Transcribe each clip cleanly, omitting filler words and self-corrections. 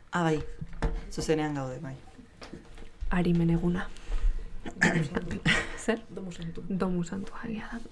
Bai, zuzenean gaude, bai. Arimen eguna. Zer? Domu santu. Domu santu agia da.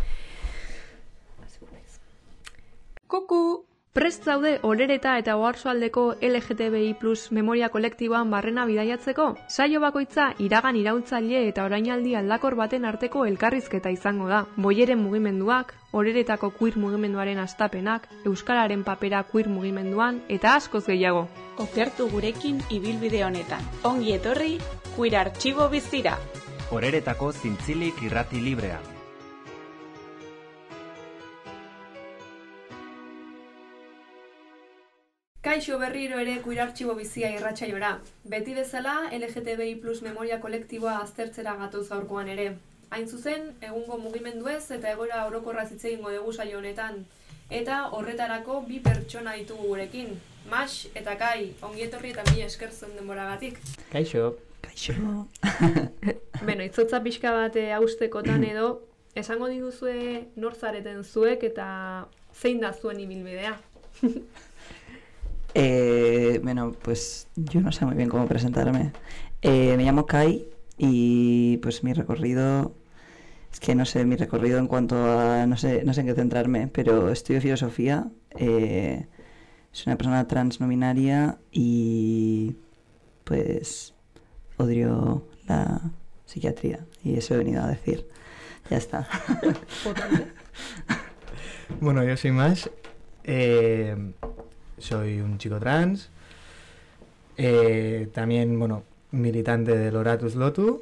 Kuku! Prest zaude Orereta eta Oarsoaldeko LGTBI+ memoria kolektiboan barrena bidaiatzeko? Saio bakoitza iragan iraultzaile eta orainaldi aldakor baten arteko elkarrizketa izango da. Boieren mugimenduak, Oreretako queer mugimenduaren hastapenak, euskararen papera queer mugimenduan eta askoz gehiago. Okertu gurekin ibilbide honetan. Ongi etorri, Queer Artxibo bizira. Oreretako zintzilik irrati librea. Kaixo berriro ere Queer Artxibo bizia irratsaiora. Beti bezala LGTBI+ memoria kolektiboa aztertzera gatoz gaurkoan ere. Hain zuzen, egungo mugimenduez eta egoera orokorraz hitz egingo dugu saio honetan. Eta horretarako bi pertsona ditugu gurekin. Max eta Kai, ongi etorri eta mila esker zuen denboragatik. Kaixo. Kaixo. Beno, itzotza pixka bat haustekotan edo, esango diguzue nor zareten zuek eta zein da zuen ibilbidea. Bueno, pues yo no sé muy bien cómo presentarme. Me llamo Kai y pues mi recorrido, es que no sé, mi recorrido en cuanto a, no sé en qué centrarme, pero estudio filosofía, soy una persona trans no binaria y pues odio la psiquiatría y eso he venido a decir. Ya está. Bueno, yo soy Max. Soy un chico trans, también, bueno, militante del Oratus Lotu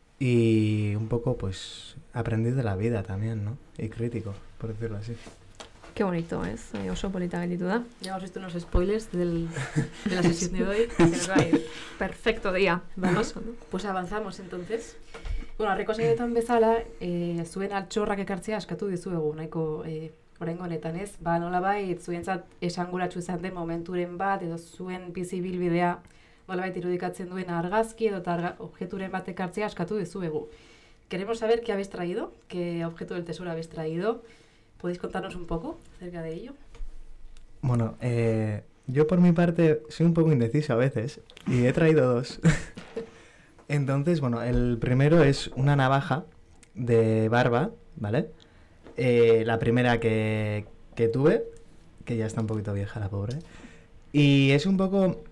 y un poco, pues, aprendiz de la vida también, ¿no? Y crítico, por decirlo así. Qué bonito, ¿es? Oso polita gelditu da. Ya hemos visto unos spoilers de la sesión de hoy. Perfecto día. Vamos, ¿no? Pues avanzamos entonces. Bueno, harriko saioetan bezala, zuen altxorrak ekartzea askatu dizuegu, nahiko oraingo honetan, ez? Ba, nolabait zuentzat esanguratsu izan den momenturen bat edo zuen bizi ibilbidea nolabait irudikatzen duen argazki edo objeturen bat ekartzea askatu dizuegu. Queremos saber qué habéis traído, qué objeto del tesoro habéis traído. ¿Podéis contarnos un poco acerca de ello? Bueno, yo por mi parte soy un poco indeciso a veces y he traído dos. Entonces, bueno, el primero es una navaja de barba, ¿vale? La primera que tuve, que ya está un poquito vieja la pobre, y es un poco,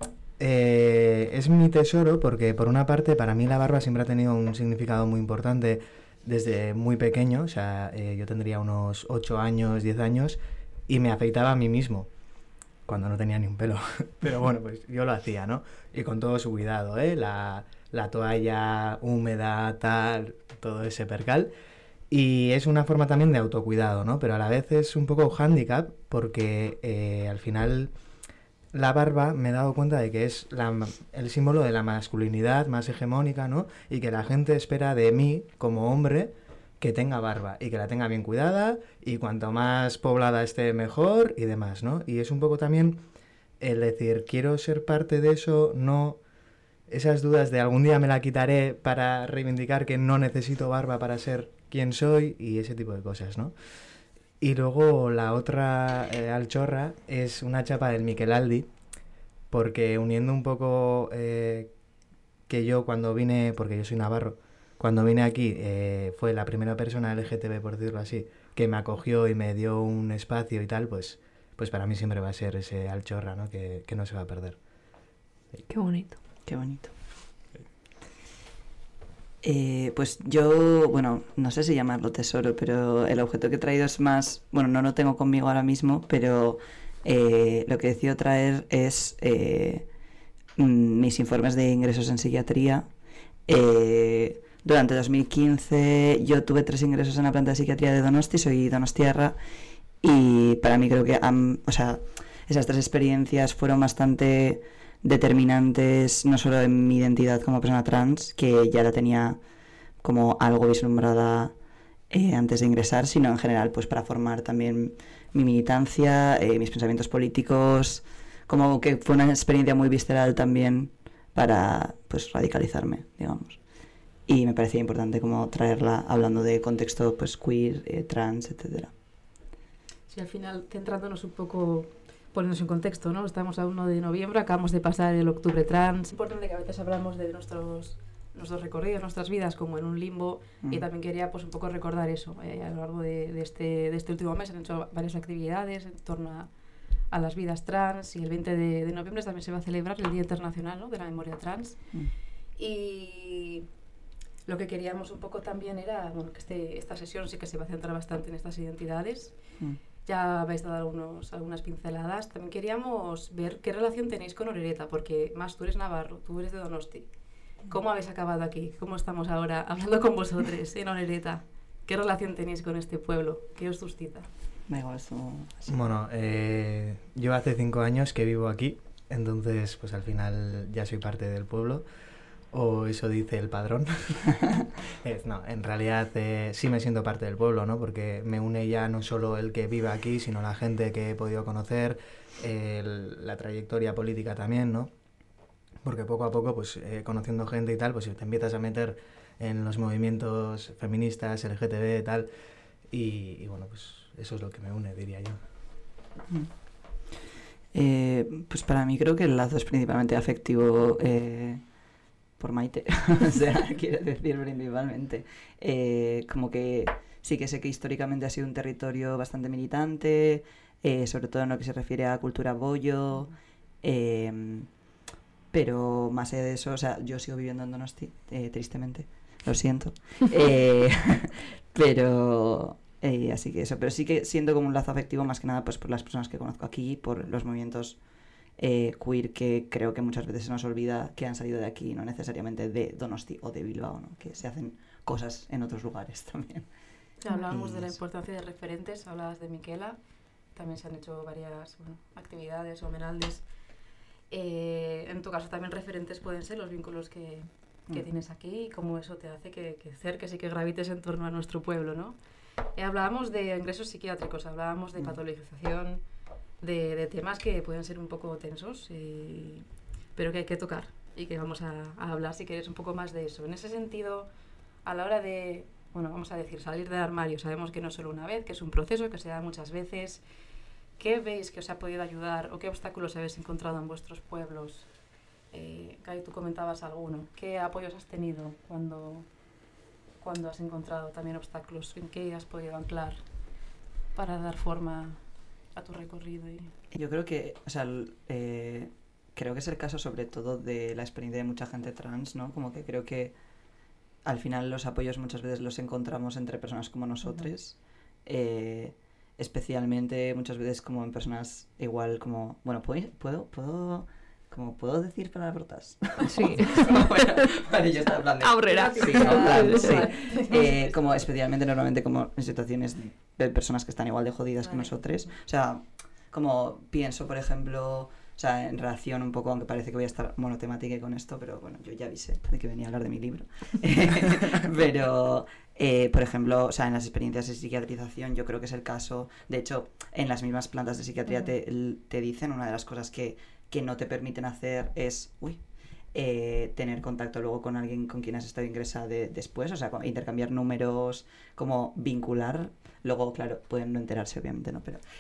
es mi tesoro porque por una parte para mí la barba siempre ha tenido un significado muy importante desde muy pequeño, o sea, yo tendría unos 8 años, 10 años y me afeitaba a mí mismo cuando no tenía ni un pelo, pero bueno, pues yo lo hacía, ¿no? Y con todo su cuidado, la toalla húmeda, tal, todo ese percal. Y es una forma también de autocuidado, ¿no? Pero a la vez es un poco hándicap porque al final la barba me he dado cuenta de que es el símbolo de la masculinidad más hegemónica, ¿no? Y que la gente espera de mí como hombre que tenga barba y que la tenga bien cuidada y cuanto más poblada esté mejor y demás, ¿no? Y es un poco también el decir, quiero ser parte de eso, no... Esas dudas de algún día me la quitaré para reivindicar que no necesito barba para ser quien soy y ese tipo de cosas, ¿no? Y luego la otra alchorra es una chapa del Michelaldi, porque uniendo un poco que yo cuando vine, porque yo soy navarro, cuando vine aquí fue la primera persona LGTB, por decirlo así, que me acogió y me dio un espacio y tal, pues para mí siempre va a ser ese alchorra, ¿no? Que no se va a perder. Qué bonito. Qué bonito. Pues yo, bueno, no sé si llamarlo tesoro, pero el objeto que he traído es más, bueno, no lo tengo conmigo ahora mismo, pero lo que decido traer es mis informes de ingresos en psiquiatría. Durante 2015 yo tuve 3 ingresos en la planta de psiquiatría de Donosti, soy donostiarra, y para mí creo que esas 3 experiencias fueron bastante determinantes, no solo en mi identidad como persona trans, que ya la tenía como algo vislumbrada antes de ingresar, sino en general pues para formar también mi militancia, mis pensamientos políticos, como que fue una experiencia muy visceral también para pues radicalizarme, digamos. Y me parecía importante como traerla hablando de contexto pues queer, trans, etcétera. Sí, al final, centrándonos un poco ponernos en contexto, ¿no? Estamos a 1 de noviembre, acabamos de pasar el octubre trans. Es importante que a veces hablamos de nuestros recorridos, nuestras vidas como en un limbo, y también quería pues un poco recordar eso. A lo largo de este último mes han hecho varias actividades en torno a las vidas trans, y el 20 de noviembre también se va a celebrar el Día Internacional, ¿no?, de la Memoria Trans. Y lo que queríamos un poco también era, bueno, que esta sesión sí que se va a centrar bastante en estas identidades. Ya habéis dado algunas pinceladas. También queríamos ver qué relación tenéis con Orereta, porque más tú eres navarro, tú eres de Donosti. ¿Cómo habéis acabado aquí? ¿Cómo estamos ahora hablando con vosotros en Orereta? ¿Qué relación tenéis con este pueblo? ¿Qué os suscita? Bueno, yo hace 5 años que vivo aquí, entonces pues al final ya soy parte del pueblo, o eso dice el padrón. No, en realidad sí me siento parte del pueblo, ¿no? Porque me une ya no solo el que vive aquí, sino la gente que he podido conocer, la trayectoria política también, ¿no? Porque poco a poco, pues conociendo gente y tal, pues te empiezas a meter en los movimientos feministas, LGTB y tal, y bueno, pues eso es lo que me une, diría yo. Pues para mí creo que el lazo es principalmente afectivo por Maite, o sea, quiero decir principalmente. Como que sí que sé que históricamente ha sido un territorio bastante militante, sobre todo en lo que se refiere a cultura bollo, pero más allá de eso, o sea, yo sigo viviendo en Donosti, tristemente, lo siento, pero así que eso, pero sí que siento como un lazo afectivo más que nada pues por las personas que conozco aquí, por los movimientos queer, que creo que muchas veces se nos olvida que han salido de aquí, no necesariamente de Donosti o de Bilbao, ¿no? Que se hacen cosas en otros lugares también. Hablábamos de la importancia de referentes, hablabas de Miquela, también se han hecho varias actividades, homenaldes. En tu caso también referentes pueden ser los vínculos que tienes aquí, y cómo eso te hace que cerques y que gravites en torno a nuestro pueblo, ¿no? Hablábamos de ingresos psiquiátricos, hablábamos de patologización, de temas que pueden ser un poco tensos, pero que hay que tocar y que vamos a hablar, si quieres, un poco más de eso. En ese sentido, a la hora de, bueno, vamos a decir, salir del armario, sabemos que no es solo una vez, que es un proceso que se da muchas veces. ¿Qué veis que os ha podido ayudar o qué obstáculos habéis encontrado en vuestros pueblos? Kai, tú comentabas alguno. ¿Qué apoyos has tenido cuando has encontrado también obstáculos? ¿En qué has podido anclar para dar forma a tu recorrido? Yo creo que, o sea, creo que es el caso sobre todo de la experiencia de mucha gente trans, ¿no? Como que creo que al final los apoyos muchas veces los encontramos entre personas como nosotros, especialmente muchas veces como en personas igual como, bueno, ¿puedo decir palabrotas? Sí. Bueno, vale, yo estaba en plan de... Aurrera. Sí, no, en plan, sí. Como especialmente normalmente como en situaciones de personas que están igual de jodidas que nosotros. O sea, como pienso, por ejemplo, o sea, en relación un poco, aunque parece que voy a estar monotemática con esto, pero bueno, yo ya avisé de que venía a hablar de mi libro. Pero, por ejemplo, o sea, en las experiencias de psiquiatrización yo creo que es el caso. De hecho, en las mismas plantas de psiquiatría te dicen, una de las cosas que no te permiten hacer es tener contacto luego con alguien con quien has estado ingresada después, o sea, intercambiar números, como vincular. Luego, claro, pueden no enterarse, obviamente, ¿no? Pero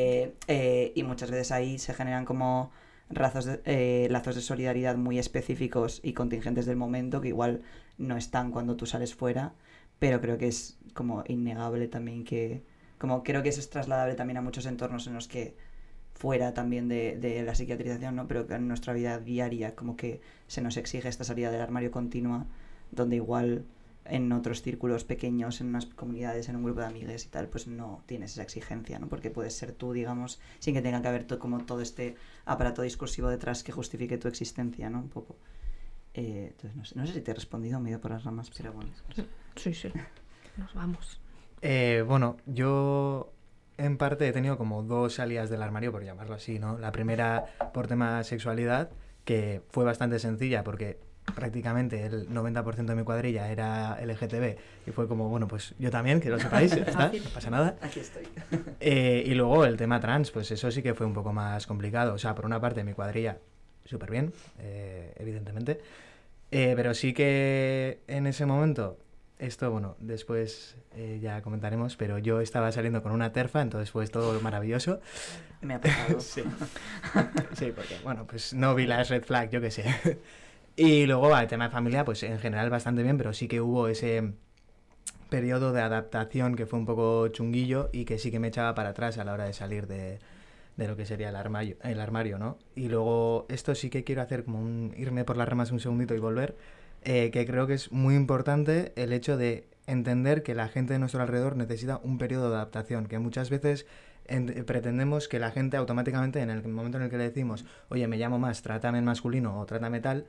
y muchas veces ahí se generan como lazos de solidaridad muy específicos y contingentes del momento, que igual no están cuando tú sales fuera, pero creo que es como innegable también que... Como creo que eso es trasladable también a muchos entornos en los que fuera también de la psiquiatrización, ¿no? Pero que en nuestra vida diaria como que se nos exige esta salida del armario continua, donde igual en otros círculos pequeños, en unas comunidades, en un grupo de amigues y tal, pues no tienes esa exigencia, ¿no? Porque puedes ser tú, digamos, sin que tenga que haber como todo este aparato discursivo detrás que justifique tu existencia, ¿no? Un poco. Entonces, no sé si te he respondido, me he ido por las ramas, pero bueno. Sí. Nos vamos. Bueno, yo en parte he tenido como 2 salidas del armario, por llamarlo así, ¿no? La primera por tema sexualidad, que fue bastante sencilla porque prácticamente el 90% de mi cuadrilla era LGTB y fue como, bueno, pues yo también, que lo sepáis, está, no pasa nada. Aquí estoy. Y luego el tema trans, pues eso sí que fue un poco más complicado. O sea, por una parte mi cuadrilla súper bien, evidentemente, pero sí que en ese momento esto, bueno, después ya comentaremos, pero yo estaba saliendo con una terfa, entonces fue todo maravilloso. Me ha pasado. Sí. Sí, porque, bueno, pues no vi las red flag, yo qué sé. Y luego, el tema de familia, pues en general bastante bien, pero sí que hubo ese periodo de adaptación que fue un poco chunguillo y que sí que me echaba para atrás a la hora de salir de lo que sería el armario, ¿no? Y luego, esto sí que quiero hacer como irme por las ramas un segundito y volver, que creo que es muy importante el hecho de entender que la gente de nuestro alrededor necesita un periodo de adaptación, que muchas veces pretendemos que la gente automáticamente, en el momento en el que le decimos, oye, me llamo más, trátame en masculino o trátame tal,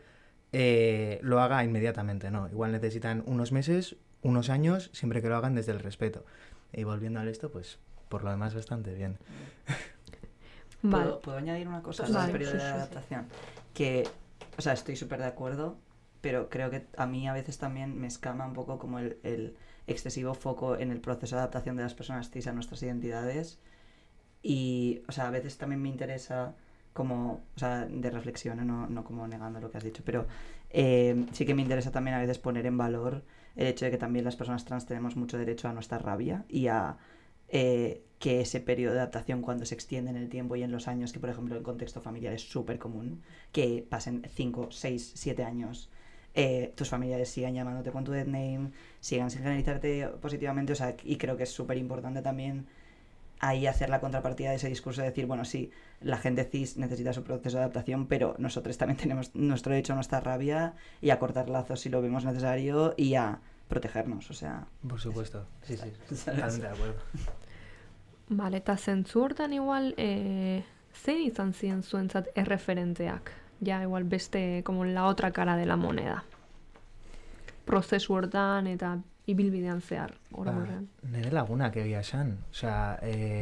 lo haga inmediatamente, ¿no? Igual necesitan unos meses, unos años, siempre que lo hagan desde el respeto. Y volviendo a esto, pues por lo demás bastante bien. Vale. ¿Puedo añadir una cosa Vale, al periodo de sí, sí, sí. adaptación? Que, o sea, estoy súper de acuerdo, pero creo que a mí a veces también me escama un poco como el excesivo foco en el proceso de adaptación de las personas cis a nuestras identidades. Y, o sea, a veces también me interesa como, o sea, de reflexión, no como negando lo que has dicho, pero sí que me interesa también a veces poner en valor el hecho de que también las personas trans tenemos mucho derecho a nuestra rabia y a que ese periodo de adaptación, cuando se extiende en el tiempo y en los años, que por ejemplo en contexto familiar es súper común, que pasen 5, 6, 7 años, tus familiares sigan llamándote con tu dead name, sigan sin generalizarte positivamente, o sea, y creo que es súper importante también ahí hacer la contrapartida de ese discurso de decir, bueno, sí, la gente cis necesita su proceso de adaptación, pero nosotros también tenemos nuestro derecho a nuestra rabia y a cortar lazos si lo vemos necesario y a protegernos, o sea... Por supuesto, sí, ¿sabes? totalmente de acuerdo. Vale, eta zentzu hortan igual, zein izan ziren zuentzat erreferenteak? Ja, igual beste, como la otra cara de la moneda. Prozesu hortan eta ibilbidean zehar, orokorrean. Nire lagunak egia esan. Osea,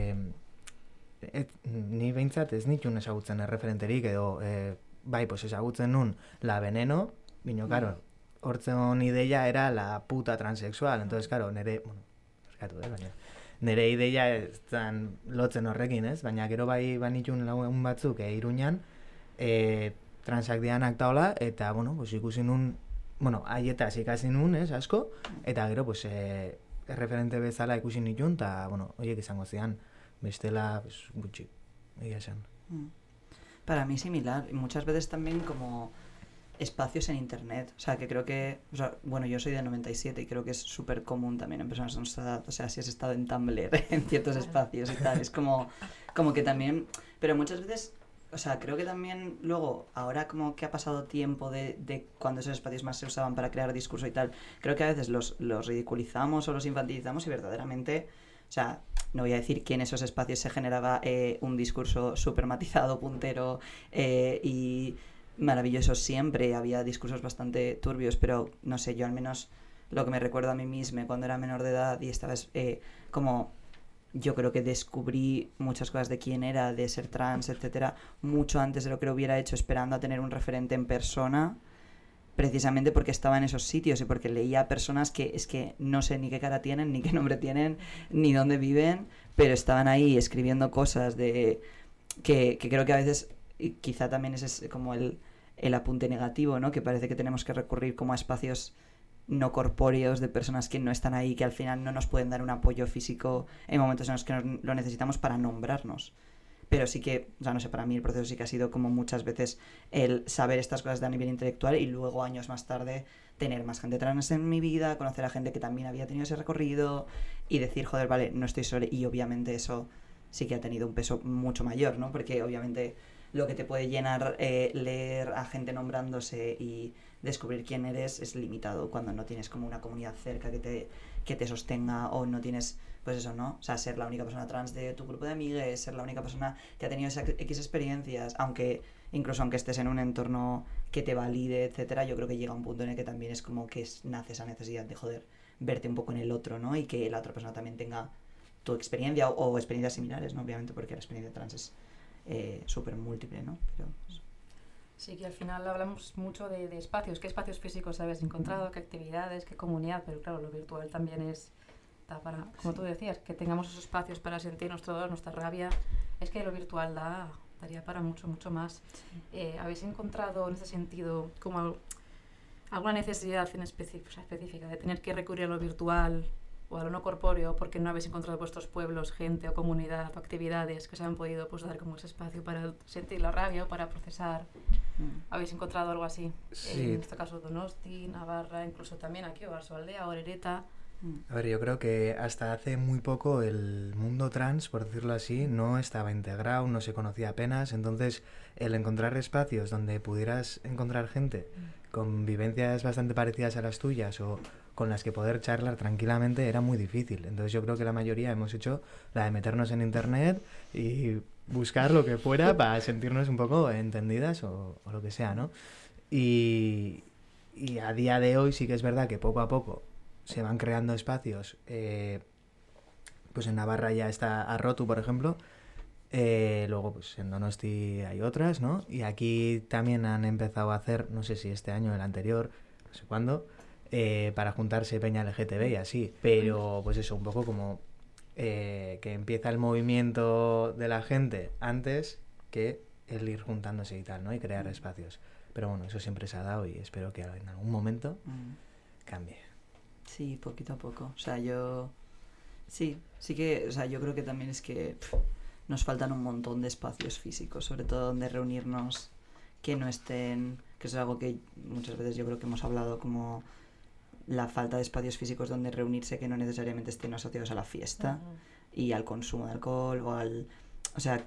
ni behintzat ez nituen ezagutzen erreferenterik edo, bai, pues ezagutzen nun La Veneno, bino, karo, hortzen ideia era la puta transexual. Entonces, karo, nire, bueno, eskatu, baina, nire ideia ez zan lotzen horrekin, ez? Baina gero bai banitun lagun batzuk Iruñan, transak dianak taola, eta, bueno, pues ikusi nun, bueno, haietaz ikasi nun, ez, asko, eta gero, pues, erreferente bezala ikusi nitun, eta, bueno, horiek izango zian, bestela, pues, gutxi, egia esan. Para mí similar, y muchas veces también como espacios en internet, o sea, que creo que, o sea, bueno, yo soy de 97 y creo que es súper común también en personas de nuestra edad, o sea, si has estado en Tumblr, en ciertos espacios y tal, es como que también, pero muchas veces, o sea, creo que también luego, ahora como que ha pasado tiempo de cuando esos espacios más se usaban para crear discurso y tal, creo que a veces los ridiculizamos o los infantilizamos y verdaderamente, o sea, no voy a decir que en esos espacios se generaba un discurso súper matizado, puntero y maravilloso siempre, había discursos bastante turbios, pero no sé, yo al menos lo que me recuerdo a mí misma cuando era menor de edad y estaba como... Yo creo que descubrí muchas cosas de quién era, de ser trans, etcétera, mucho antes de lo que lo hubiera hecho, esperando a tener un referente en persona, precisamente porque estaba en esos sitios y porque leía a personas que es que no sé ni qué cara tienen, ni qué nombre tienen, ni dónde viven, pero estaban ahí escribiendo cosas de que creo que a veces, y quizá también ese es como el apunte negativo, ¿no? Que parece que tenemos que recurrir como a espacios no corpóreos de personas que no están ahí, que al final no nos pueden dar un apoyo físico en momentos en los que lo necesitamos para nombrarnos. Pero sí que, o sea, no sé, para mí el proceso sí que ha sido como muchas veces el saber estas cosas de a nivel intelectual y luego años más tarde tener más gente trans en mi vida, conocer a gente que también había tenido ese recorrido y decir, joder, vale, no estoy sola. Y obviamente eso sí que ha tenido un peso mucho mayor, ¿no? Porque obviamente lo que te puede llenar leer a gente nombrándose y descubrir quién eres es limitado cuando no tienes como una comunidad cerca que te sostenga o no tienes, pues eso, ¿no? O sea, ser la única persona trans de tu grupo de amigues, ser la única persona que ha tenido esas X experiencias, incluso aunque estés en un entorno que te valide, etcétera, yo creo que llega un punto en el que también es como que nace esa necesidad de, joder, verte un poco en el otro, ¿no? Y que la otra persona también tenga tu experiencia o experiencias similares, ¿no? Obviamente porque la experiencia trans es súper múltiple, ¿no? Pero... Sí, que al final hablamos mucho de espacios, qué espacios físicos habéis encontrado, qué actividades, qué comunidad, pero claro, lo virtual también da para, como tú decías, que tengamos esos espacios para sentir nuestro dolor, nuestra rabia, es que lo virtual daría para mucho, mucho más. Sí. ¿Habéis encontrado en ese sentido como alguna necesidad específica de tener que recurrir a lo virtual o a lo no corpóreo porque no habéis encontrado vuestros pueblos, gente o comunidad o actividades que os han podido pues, dar como ese espacio para sentir la rabia o para procesar? ¿Habéis encontrado algo así? Sí. En este caso Donosti, Navarra, incluso también aquí, Oarsoaldea, Orereta. A ver, yo creo que hasta hace muy poco el mundo trans, por decirlo así, no estaba integrado, no se conocía apenas, entonces el encontrar espacios donde pudieras encontrar gente con vivencias bastante parecidas a las tuyas o con las que poder charlar tranquilamente era muy difícil. Entonces yo creo que la mayoría hemos hecho la de meternos en internet y buscar lo que fuera para sentirnos un poco entendidas o lo que sea, ¿no? Y a día de hoy sí que es verdad que poco a poco se van creando espacios. Pues en Navarra ya está Arrotu, por ejemplo. Luego pues en Donosti hay otras, ¿no? Y aquí también han empezado a hacer, no sé si este año o el anterior, no sé cuándo, para juntarse peña LGTB y así. Pero pues eso, un poco como que empieza el movimiento de la gente antes que el ir juntándose y tal, ¿no? Y crear espacios. Pero bueno, eso siempre se ha dado y espero que en algún momento cambie. Sí, poquito a poco. O sea, yo... Sí que... O sea, yo creo que también es que nos faltan un montón de espacios físicos, sobre todo donde reunirnos, que no estén... Que eso es algo que muchas veces yo creo que hemos hablado, como la falta de espacios físicos donde reunirse que no necesariamente estén asociados a la fiesta y al consumo de alcohol o al... O sea,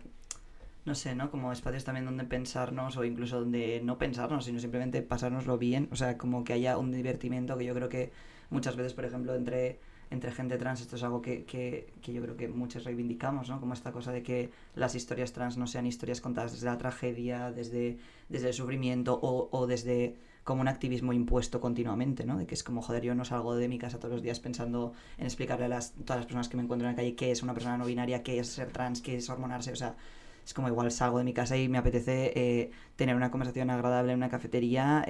no sé, ¿no? Como espacios también donde pensarnos o incluso donde no pensarnos, sino simplemente pasárnoslo bien. O sea, como que haya un divertimento que yo creo que muchas veces, por ejemplo, entre gente trans, esto es algo que yo creo que muchos reivindicamos, ¿no? Como esta cosa de que las historias trans no sean historias contadas desde la tragedia, desde el sufrimiento o desde como un activismo impuesto continuamente, ¿no? De que es como, joder, yo no salgo de mi casa todos los días pensando en explicarle a todas las personas que me encuentro en la calle qué es una persona no binaria, qué es ser trans, qué es hormonarse, o sea... Es como igual salgo de mi casa y me apetece tener una conversación agradable en una cafetería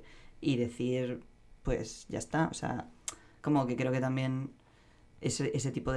y decir, pues ya está. O sea, como que creo que también ese tipo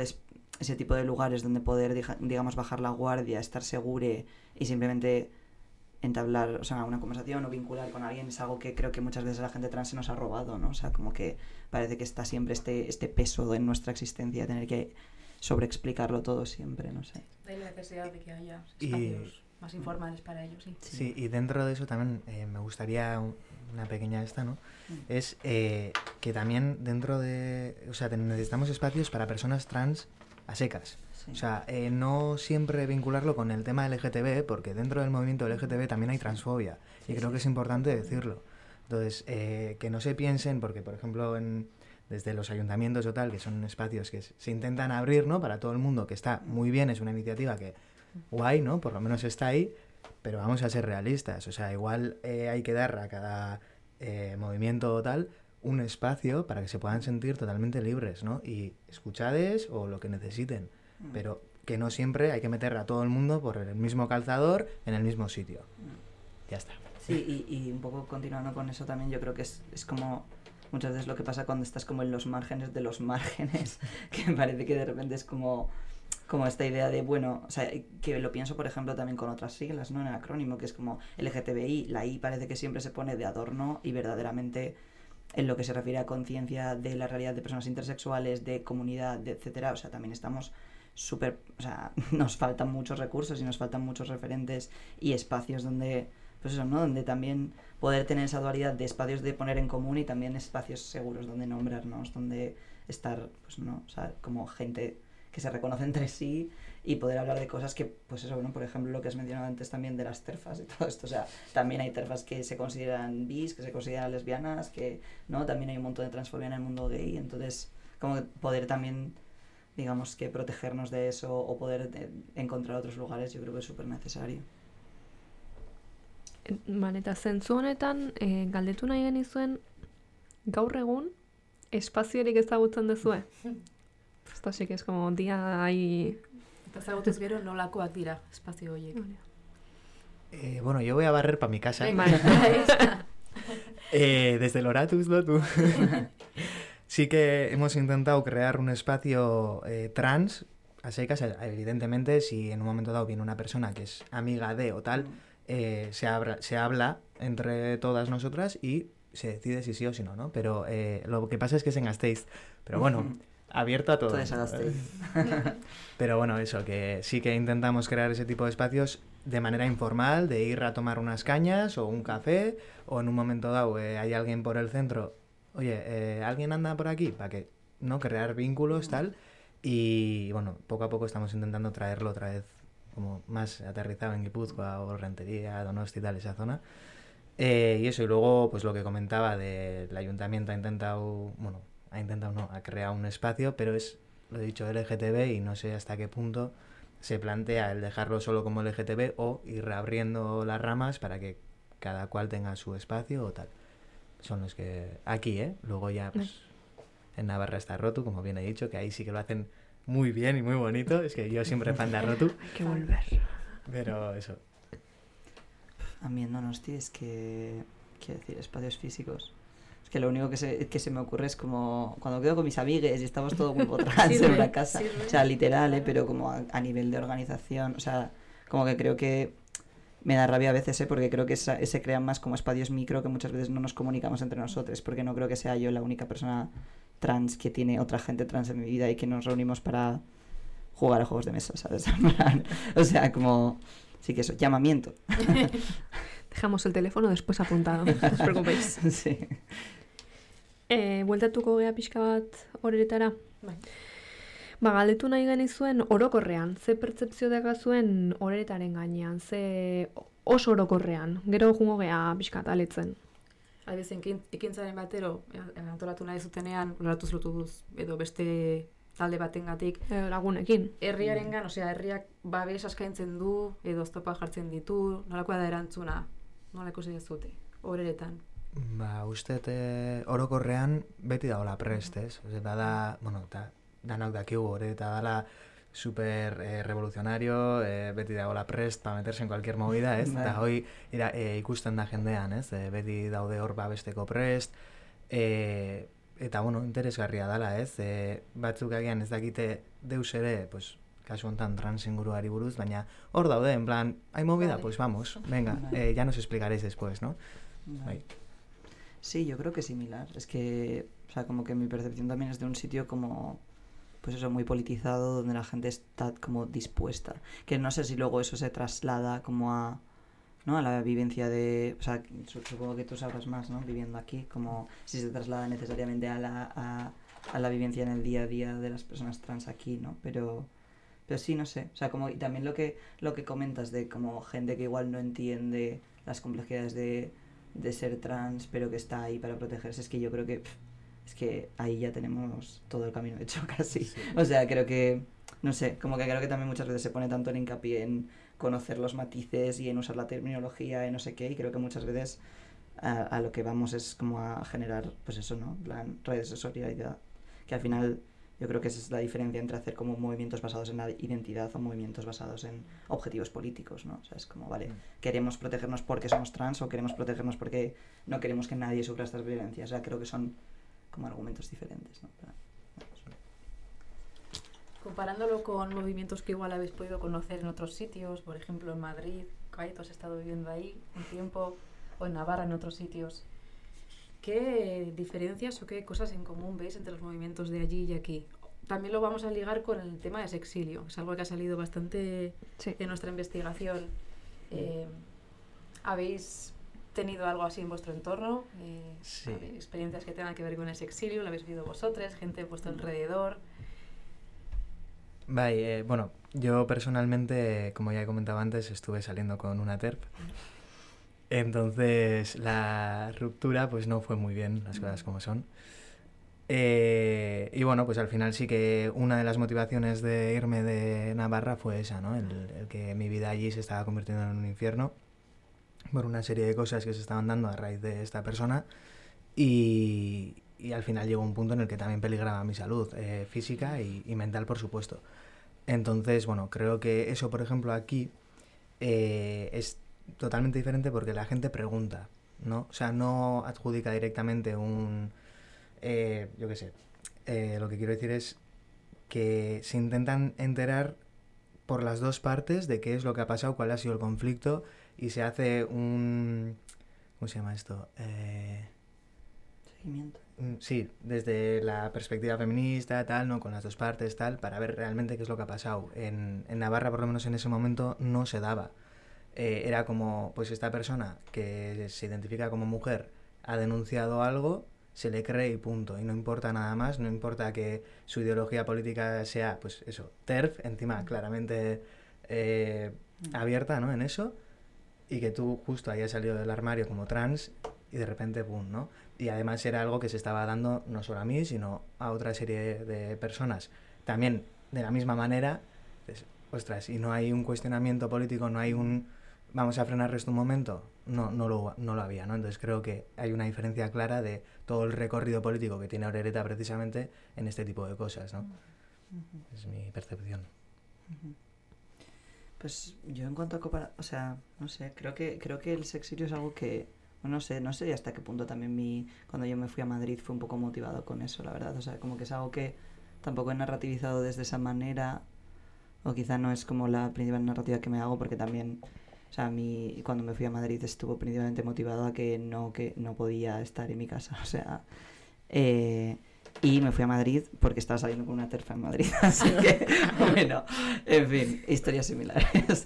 de lugares donde poder, digamos, bajar la guardia, estar segure y simplemente entablar, o sea, una conversación o vincular con alguien es algo que creo que muchas veces la gente trans se nos ha robado, ¿no? O sea, como que parece que está siempre este peso en nuestra existencia, tener que sobreexplicarlo todo siempre, no sé. Hay la necesidad de que haya espacios más informales para ellos, sí. Sí, y dentro de eso también me gustaría una pequeña ¿no? Es que también dentro de... O sea, necesitamos espacios para personas trans a secas. Sí. O sea, no siempre vincularlo con el tema LGTB, porque dentro del movimiento LGTB también hay transfobia, y creo que es importante decirlo. Entonces, que no se piensen, porque por ejemplo desde los ayuntamientos o tal, que son espacios que se intentan abrir, ¿no? Para todo el mundo, que está muy bien, es una iniciativa que guay, ¿no? Por lo menos está ahí, pero vamos a ser realistas. O sea, igual hay que dar a cada movimiento o tal un espacio para que se puedan sentir totalmente libres, ¿no? Y escuchades o lo que necesiten, pero que no siempre hay que meter a todo el mundo por el mismo calzador en el mismo sitio. Ya está. Sí, y un poco continuando con eso también, yo creo que es como... Muchas veces lo que pasa cuando estás como en los márgenes de los márgenes, que me parece que de repente es como esta idea de, bueno, o sea, que lo pienso por ejemplo también con otras siglas, ¿no? En el acrónimo, que es como LGTBI, la I parece que siempre se pone de adorno y verdaderamente en lo que se refiere a conciencia de la realidad de personas intersexuales, de comunidad, etcétera, o sea, también estamos súper, o sea, nos faltan muchos recursos y nos faltan muchos referentes y espacios donde, pues eso, ¿no? Donde también poder tener esa dualidad de espacios de poner en común y también espacios seguros donde nombrarnos, donde estar, pues no, o sea, como gente que se reconoce entre sí y poder hablar de cosas que, pues eso, bueno, por ejemplo, lo que has mencionado antes también de las terfas y todo esto, o sea, también hay terfas que se consideran bis, que se consideran lesbianas, que, ¿no? También hay un montón de transfobia en el mundo gay, entonces, como poder también, digamos, que protegernos de eso o poder encontrar otros lugares, yo creo que es súper necesario. Vale, eta zentzu honetan, galdetu nahi genizuen, gaur egun, espaziorik ezagutzen duzue? Esto sí que es como día ahí... Eta ezagutuz gero nolakoak dira espazio horiek. Bueno, yo voy a barrer para mi casa. Vale. Desde el Oratus, ¿no? Tú. Sí que hemos intentado crear un espacio trans a secas. Evidentemente, si en un momento dado viene una persona que es amiga de o tal, se habla entre todas nosotras y se decide si sí o si no, ¿no? Pero lo que pasa es que es en Gasteiz. Pero bueno, abierto a todo. Todo es a Gasteiz. Pero bueno, eso, que sí que intentamos crear ese tipo de espacios de manera informal, de ir a tomar unas cañas o un café, o en un momento dado hay alguien por el centro, oye, ¿alguien anda por aquí? Para que, ¿no? Crear vínculos, tal. Y bueno, poco a poco estamos intentando traerlo otra vez como más aterrizado en Guipúzcoa o Rentería, Donosti y tal, esa zona. Y eso, y luego pues lo que comentaba del ayuntamiento ha creado un espacio, pero es, lo he dicho, LGTB, y no sé hasta qué punto se plantea el dejarlo solo como LGTB o ir reabriendo las ramas para que cada cual tenga su espacio o tal. Son los que aquí, luego ya pues en Navarra está Rotu, como bien he dicho, que ahí sí que lo hacen muy bien y muy bonito. Es que yo siempre fan de Rotu. Hay que volver. Pero eso. A mí en Donosti es que, quiero decir, espacios físicos. Es que lo único que se me ocurre es como cuando quedo con mis amigues y estamos todo muy trans en una casa. Sirve. O sea, literal, pero como a nivel de organización. O sea, como que creo que me da rabia a veces, porque creo que se crean más como espacios micro que muchas veces no nos comunicamos entre nosotros, porque no creo que sea yo la única persona trans que tiene otra gente trans en mi vida y que nos reunimos para jugar a juegos de mesa, ¿sabes? O sea, como... Sí que eso, llamamiento. Dejamos el teléfono después apuntado, no os preocupéis. Sí. Bueltatuko gea pixka bat horeretara. Bai. Galdetu nahi genizuen orokorrean, ze pertzepzio dagazuen horeretaren gainean, ze oso orokorrean, gero jungo gea pixka aletzen. Adibidez, ekintzaren batero, antolatu nahi zutenean, loratu zurutuz, edo beste talde batengatik, Lagunekin. herriarengan, osea, herriak babes askaintzen du, edo oztopa jartzen ditu, nolakoa da erantzuna, nola ikusi dezute, horeretan. Uste orokorrean beti dagoela prest, ez? Ose, bada, bueno, danak dakigu horeta dala super revolucionario, beti dagoela prest para meterse en cualquier movida, ez? Eta hoi ikusten da jendean, ez? Beti daude hor babesteko prest, eta, bueno, interesgarria dala, ez? Batzuk agian ez dakite deus ere, pues, kasu honetan trans inguruari buruz, baina hor daude, en plan, hay movida, Vale. pues vamos, venga, ya nos explicaréis después, ¿no? Bai. Sí, yo creo que es similar. Es que, o sea, como que mi percepción también es de un sitio como, pues eso, muy politizado, donde la gente está como dispuesta. Que no sé si luego eso se traslada como a, ¿no? A la vivencia de, o sea, supongo que tú sabrás más, ¿no? Viviendo aquí, como si se traslada necesariamente a la vivencia en el día a día de las personas trans aquí, ¿no? Pero sí, no sé. O sea, como, y también lo que comentas de como gente que igual no entiende las complejidades de ser trans, pero que está ahí para protegerse, es que yo creo que es que ahí ya tenemos todo el camino hecho casi. Sí. O sea, creo que, no sé, como que creo que también muchas veces se pone tanto el hincapié en conocer los matices y en usar la terminología y no sé qué, y creo que muchas veces a lo que vamos es como a generar, pues eso, ¿no? En plan, redes de solidaridad, que al final yo creo que esa es la diferencia entre hacer como movimientos basados en la identidad o movimientos basados en objetivos políticos, ¿no? O sea, es como, vale, queremos protegernos porque somos trans o queremos protegernos porque no queremos que nadie sufra estas violencias. O sea, creo que son como argumentos diferentes, ¿no? Pero, Comparándolo con movimientos que igual habéis podido conocer en otros sitios, por ejemplo en Madrid, Kai, tú has estado viviendo ahí un tiempo, o en Navarra, en otros sitios, ¿qué diferencias o qué cosas en común veis entre los movimientos de allí y aquí? También lo vamos a ligar con el tema de sexilio, es algo que ha salido bastante en nuestra investigación. ¿Habéis tenido algo así en vuestro entorno? Sí. ¿Experiencias que tengan que ver con el sexilio? ¿Lo habéis vivido vosotros? ¿Gente de vuestro alrededor? Bueno, yo personalmente, como ya he comentado antes, estuve saliendo con una TERP. Entonces la ruptura pues no fue muy bien, las cosas como son. Y bueno, pues al final sí que una de las motivaciones de irme de Navarra fue esa, ¿no? El que mi vida allí se estaba convirtiendo en un infierno por una serie de cosas que se estaban dando a raíz de esta persona, y al final llegó un punto en el que también peligraba mi salud física y mental, por supuesto. Entonces, bueno, creo que eso, por ejemplo, aquí es totalmente diferente porque la gente pregunta, ¿no? O sea, no adjudica directamente un... yo qué sé. Lo que quiero decir es que se intentan enterar por las dos partes de qué es lo que ha pasado, cuál ha sido el conflicto, y se hace un... ¿Cómo se llama esto? seguimiento. Sí, desde la perspectiva feminista, tal, ¿no? Con las dos partes, tal, para ver realmente qué es lo que ha pasado. En Navarra, por lo menos en ese momento, no se daba. Era como, pues esta persona que se identifica como mujer ha denunciado algo, se le cree y punto. Y no importa nada más, no importa que su ideología política sea, pues eso, TERF, encima claramente abierta, ¿no? En eso, y que tú justo hayas salido del armario como trans y de repente, pum, ¿no? Y además era algo que se estaba dando no solo a mí, sino a otra serie de personas. También de la misma manera, pues, ostras, y no hay un cuestionamiento político, no hay un vamos a frenar esto un momento, no lo había, ¿no? Entonces creo que hay una diferencia clara de todo el recorrido político que tiene Orereta precisamente en este tipo de cosas, ¿no? Es mi percepción. Pues yo en cuanto a o sea, no sé, creo que el sexilio es algo que no sé hasta qué punto también cuando yo me fui a Madrid fue un poco motivado con eso, la verdad. O sea, como que es algo que tampoco he narrativizado desde esa manera, o quizá no es como la principal narrativa que me hago, porque también, o sea, cuando me fui a Madrid estuvo principalmente motivado a que no podía estar en mi casa, o sea, y me fui a Madrid porque estaba saliendo con una terfa en Madrid, así que, bueno, en fin, historias similares.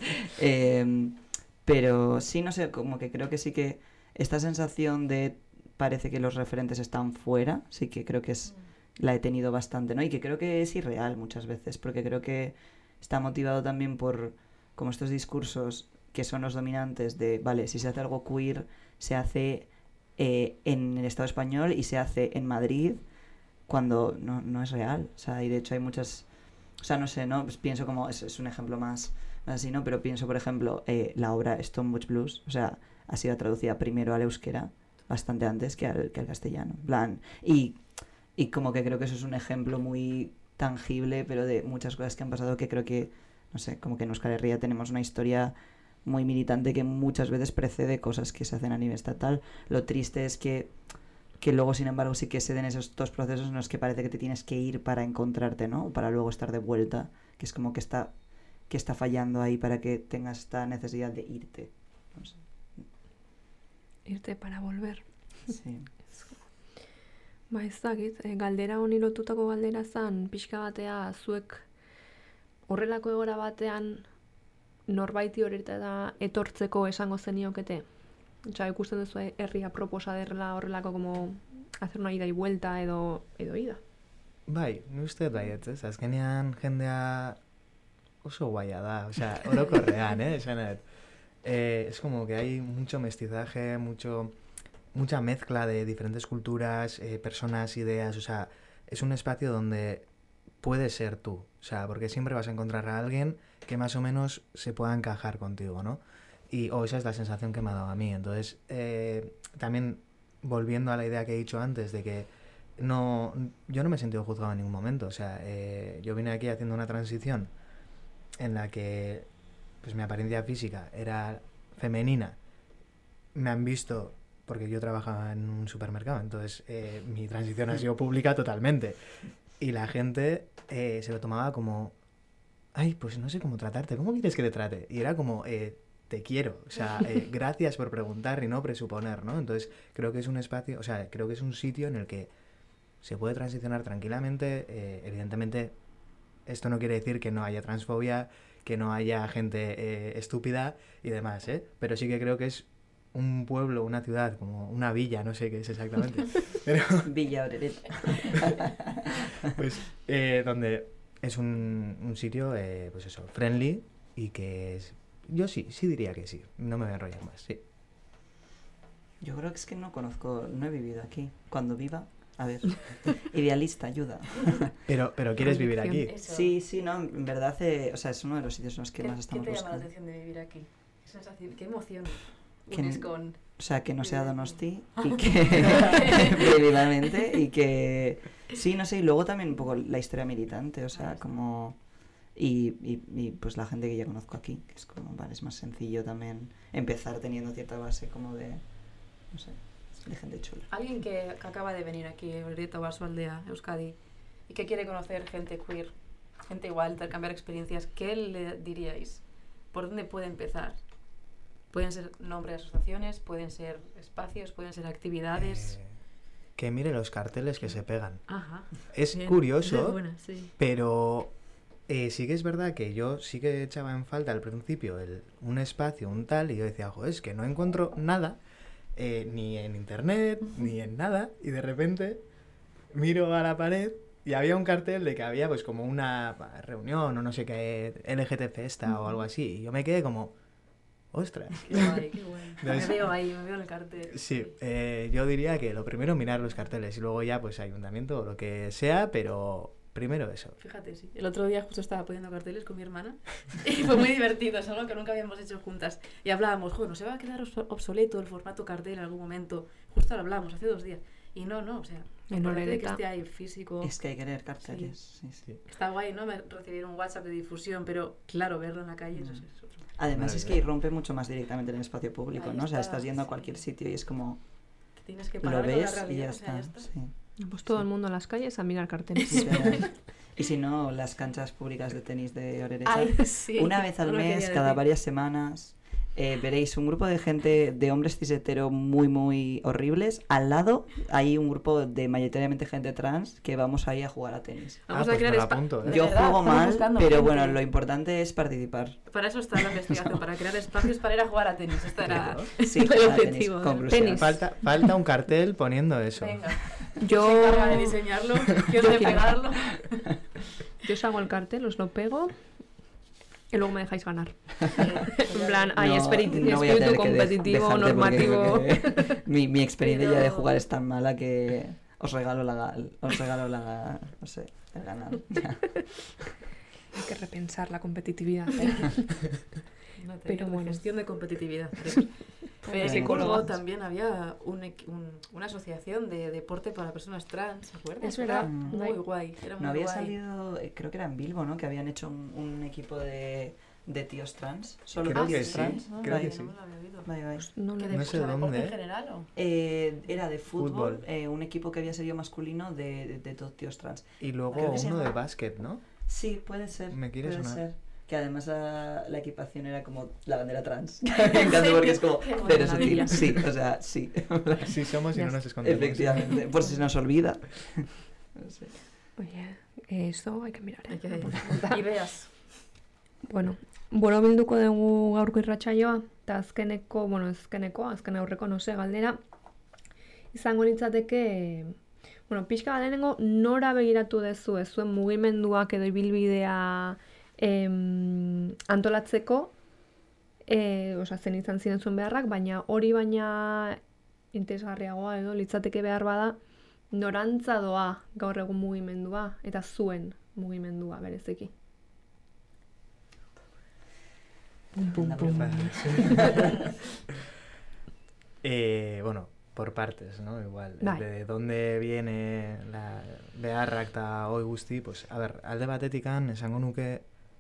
Pero sí, no sé, como que creo que sí que esta sensación de parece que los referentes están fuera, sí que creo que la he tenido bastante, ¿no? Y que creo que es irreal muchas veces, porque creo que está motivado también por como estos discursos que son los dominantes de, vale, si se hace algo queer, se hace en el Estado español y se hace en Madrid, cuando no es real. O sea, y de hecho hay muchas, o sea, no sé, ¿no? Pues pienso como, es un ejemplo más así, ¿no? Pero pienso, por ejemplo, la obra Stonebridge Blues, o sea, ha sido traducida primero al euskera, bastante antes que al castellano. En plan, y como que creo que eso es un ejemplo muy tangible, pero de muchas cosas que han pasado que creo que, no sé, como que en Euskal Herria tenemos una historia muy militante que muchas veces precede cosas que se hacen a nivel estatal. Lo triste es que luego, sin embargo, sí que se den esos dos procesos en los que parece que te tienes que ir para encontrarte, ¿no? Para luego estar de vuelta, que es como que está fallando ahí para que tengas esta necesidad de irte. No sé. Irte para volver. Sí. Ez dakit, galdera honi lotutako galdera zen, pixka batea zuek horrelako egoera batean norbaiti horretara etortzeko esango zeniokete? Osea, ikusten duzu herria proposa derrela horrelako como hacer una ida y vuelta edo ida. Bai, ni uste baiet, ez? Azkenean jendea oso guaia da, osea, orokorrean, esanet. Es como que hay mucho mestizaje, mucha mezcla de diferentes culturas, personas, ideas, o sea, es un espacio donde puedes ser tú, o sea, porque siempre vas a encontrar a alguien que más o menos se pueda encajar contigo, ¿no? O esa es la sensación que me ha dado a mí. Entonces, también volviendo a la idea que he dicho antes de que yo no me he sentido juzgado en ningún momento, o sea, yo vine aquí haciendo una transición en la que pues mi apariencia física era femenina, me han visto porque yo trabajaba en un supermercado, entonces mi transición ha sido pública totalmente. Y la gente se lo tomaba como, ay, pues no sé cómo tratarte, ¿cómo quieres que te trate? Y era como, te quiero, o sea, gracias por preguntar y no presuponer, ¿no? Entonces creo que es un espacio, o sea, creo que es un sitio en el que se puede transicionar tranquilamente. Evidentemente, esto no quiere decir que no haya transfobia, que no haya gente estúpida y demás, pero sí que creo que es un pueblo, una ciudad, como una villa, no sé qué es exactamente. Pero, Villa Orereta. Pues donde es un sitio, pues eso, friendly y que es... Yo sí diría que sí, no me voy a enrollar más, sí. Yo creo que es que no he vivido aquí. Cuando viva, a ver, idealista, ayuda. Pero ¿quieres vivir aquí? Eso. Sí, no, en verdad, o sea, es uno de los sitios en los que más estamos ¿Qué te llama la buscando. atención de vivir aquí? ¿Qué sensación, qué emoción Que unes con...? O sea, que no sea Donosti y que previamente y que sí, no sé, y luego también un poco la historia militante, o sea, como y pues la gente que ya conozco aquí, que es como, vale, es más sencillo también empezar teniendo cierta base como de, no sé, de gente chula. Alguien que acaba de venir aquí, Orereta o a su aldea, Euskadi, y que quiere conocer gente queer, gente igual, intercambiar experiencias, ¿qué le diríais? ¿Por dónde puede empezar? Pueden ser nombres de asociaciones, pueden ser espacios, pueden ser actividades. que mire los carteles que se pegan. Ajá. Es Bien. curioso, Es buena, sí. pero sí que es verdad que yo sí que echaba en falta al principio un espacio, un tal, y yo decía, joder, es que no encuentro nada, ni en internet, ni en nada, y de repente miro a la pared y había un cartel de que había pues como una reunión o no sé qué, LGT Festa o algo así, y yo me quedé como, ostras. Qué guay, qué guay. Entonces- Me veo ahí, me veo en el cartel. Sí, yo diría que lo primero mirar los carteles y luego ya pues ayuntamiento o lo que sea, pero primero eso. Fíjate, sí. El otro día justo estaba poniendo carteles con mi hermana y fue muy divertido, es algo que nunca habíamos hecho juntas. Y hablábamos, joder, ¿no se va a quedar obsoleto el formato cartel en algún momento? Justo lo hablábamos hace 2 días. Y no, o sea, En importante que Orereta. esté ahí físico. Es que hay que leer carteles. Sí, sí. Está guay, ¿no? Recibir un WhatsApp de difusión, pero claro, verlo en la calle, eso es otro. Además es que irrumpe mucho más directamente en el espacio público, Ahí ¿no? O sea, está, estás yendo a sí. cualquier sitio y es como Te tienes que lo parar con la ves y realidad, ya o sea, está. Sí. Pues todo el mundo en las calles a mirar carteles. Literal. Y si no, las canchas públicas de tenis de Orereta. Ay, sí. Una vez al No lo mes, quería cada decir. varias semanas, veréis un grupo de gente, de hombres cis hetero muy, muy horribles. Al lado hay un grupo de mayoritariamente gente trans que vamos ahí a jugar a tenis. Vamos pues a crear me lo espa- apunto, ¿eh? De Yo verdad, juego estamos mal, buscando pero gente. bueno, lo importante es participar. Para eso está la investigación, para crear espacios para ir a jugar a tenis. Este era Sí, el jugar a tenis, objetivo. conclusión. Tenis. Falta un cartel poniendo eso. Venga, Yo, se encarga de diseñarlo, yo de pegarlo. yo os hago el cartel, os lo pego y luego me dejáis ganar. En plan, hay No, espíritu, no voy a tener que competitivo, dejarte normativo. porque mi experiencia ya de Pero- jugar es tan mala que os regalo no sé, el ganado. Ya. Hay que repensar la competitividad. No te Pero digo, bueno. gestión de competitividad. Pero Pero luego psicólogos. también había una asociación de deporte para personas trans, ¿se acuerdan? Es verdad, Era no muy hay- guay. Era muy No había guay. salido, creo que era en Bilbo, ¿no? Que habían hecho un equipo de tíos trans. Solo Creo tíos que sí, trans. creo que Vaya, sí. No me lo había oído. vaya. No, ¿Qué no. de- No sé o sea, deporte dónde, en ¿eh? general o? Era de fútbol, Fútbol. un equipo que había salido masculino de todos tíos trans. Y luego Creo que se uno de llama- básquet, ¿no? Sí, puede ser. Me quiere puede sonar. ser. Que además la equipación era como la bandera trans. Me encanta porque es como Qué cero maravilla. sutil. Sí, o sea, sí. Sí somos y Ya no nos está. escondemos. Efectivamente, por si se nos olvida. No sé. Oye, eso hay que mirar. Hay que Apuntar. ideas. Bueno, bilduko dugu gaurko irratsaioa, eta azken aurreko nose galdera, izango litzateke, pixka bat lehenengo nora begiratu duzu ez zuen mugimenduak edo ibilbidea antolatzeko, zen izan ziren zuen beharrak, baina hori baina interesgarriagoa edo litzateke behar bada, norantza doa gaur egun mugimendua eta zuen mugimendua bereziki. Anda muy fácil. Bueno, por partes, ¿no? Igual. Bai. De dónde viene la beharrak eta hoi guzti, pues, a ver, alde batetikan esango nuke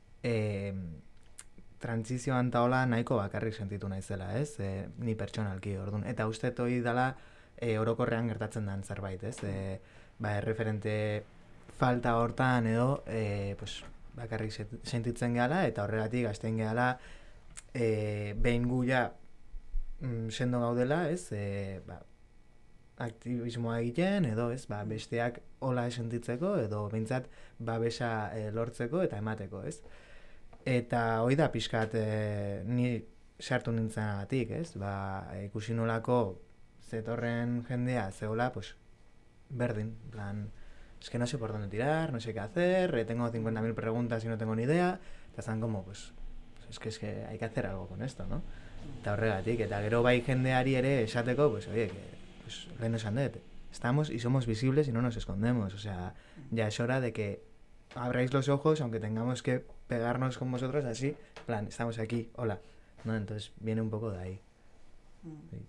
trantzizioan taola nahiko bakarrik sentitu naizela, ez? Ni pertsonalki, orduan. Eta uste hori dela orokorrean gertatzen den zerbait, ez? Erreferente falta hortan edo, pues, bakarrik sentitzen gehala, eta horregatik hasten gehala behin gu ja sendo gaudela, ez? Aktivismoa egiten, edo, ez? Besteak hola sentitzeko, edo behintzat babesa lortzeko eta emateko, ez? Eta hoi da pixkat ni sartu nintzenagatik, ez? Ikusi nolako zetorren jendea zehola, pues, berdin, en plan, es que no sé por dónde tirar, no sé qué hacer, tengo 50.000 preguntas y no tengo ni idea, eta zan como, pues es que hay que hacer algo con esto, ¿no? Eta horregatik, eta gero bai jendeari ere esateko, pues oye, que pues, lehen esan dut, estamos y somos visibles y no nos escondemos, o sea, ya es hora de que abráis los ojos, aunque tengamos que pegarnos con vosotros así, en plan, estamos aquí, hola, ¿no? Entonces viene un poco de ahí. Sí.